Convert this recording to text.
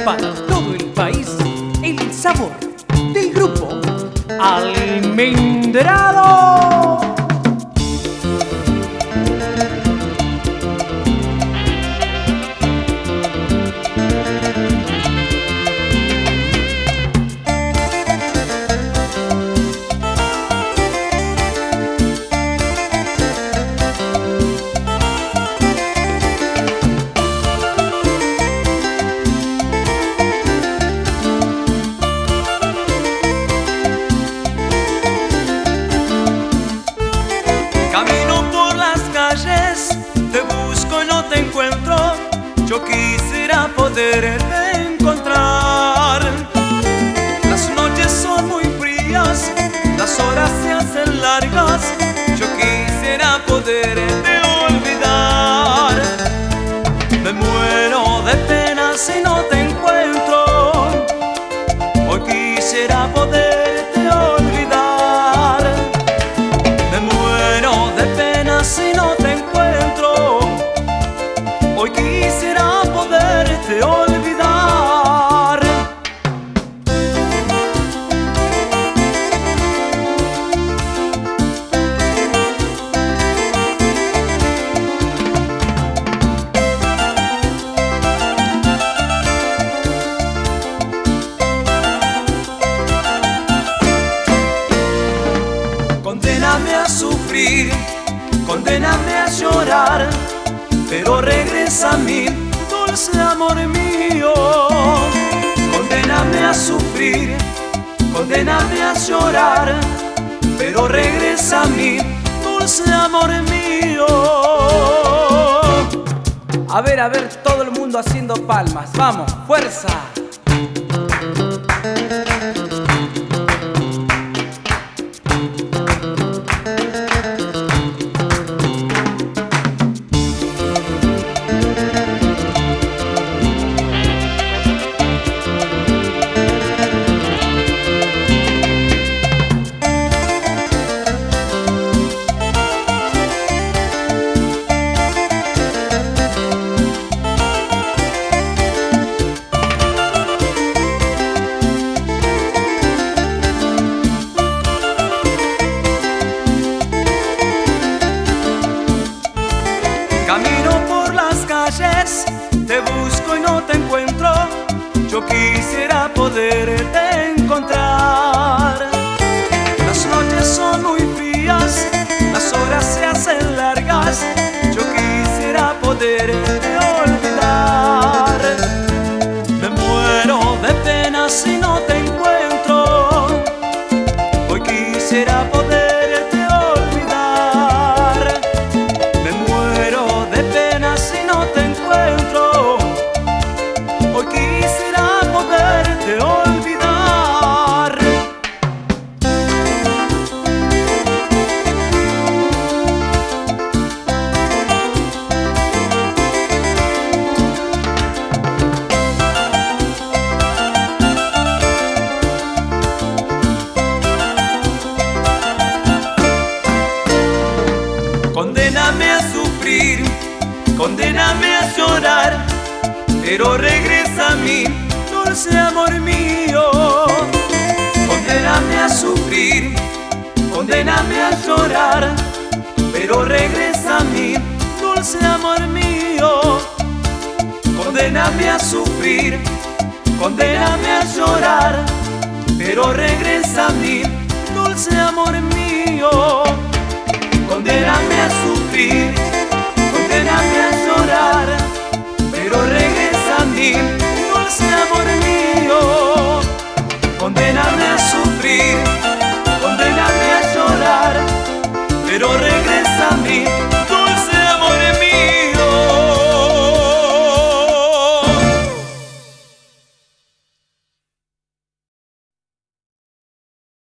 para todo el país el sabor del grupo Almendrado. Te busco y no te encuentro. Yo quisiera poderte encontrar. Las noches son muy frías, las horas se hacen largas. Yo quisiera poderte olvidar. Me muero de pena si no te encuentro. Hoy quisiera poderte olvidar. Me muero de pena si no te encuentro. Hoy quisiera poderte olvidar. Condéname a sufrir, condéname a llorar, pero regresa a mí, dulce amor mío. Condéname a sufrir, condéname a llorar, pero regresa a mí, dulce amor mío. A ver, todo el mundo haciendo palmas. Vamos, fuerza. Camino por las calles, te busco y no te encuentro. Yo quisiera poderte encontrar. Las noches son muy frías, las horas se hacen largas. Yo quisiera poderte olvidar. Me muero de pena si no te encuentro. Hoy quisiera poderte olvidar. Condéname a sufrir, condéname a llorar, pero regresa a mí, dulce amor mío. Condéname a sufrir, condéname a llorar, pero regresa a mí, dulce amor mío. Condéname a sufrir, condéname a llorar, pero regresa a mí, dulce amor mío. Condéname a sufrir,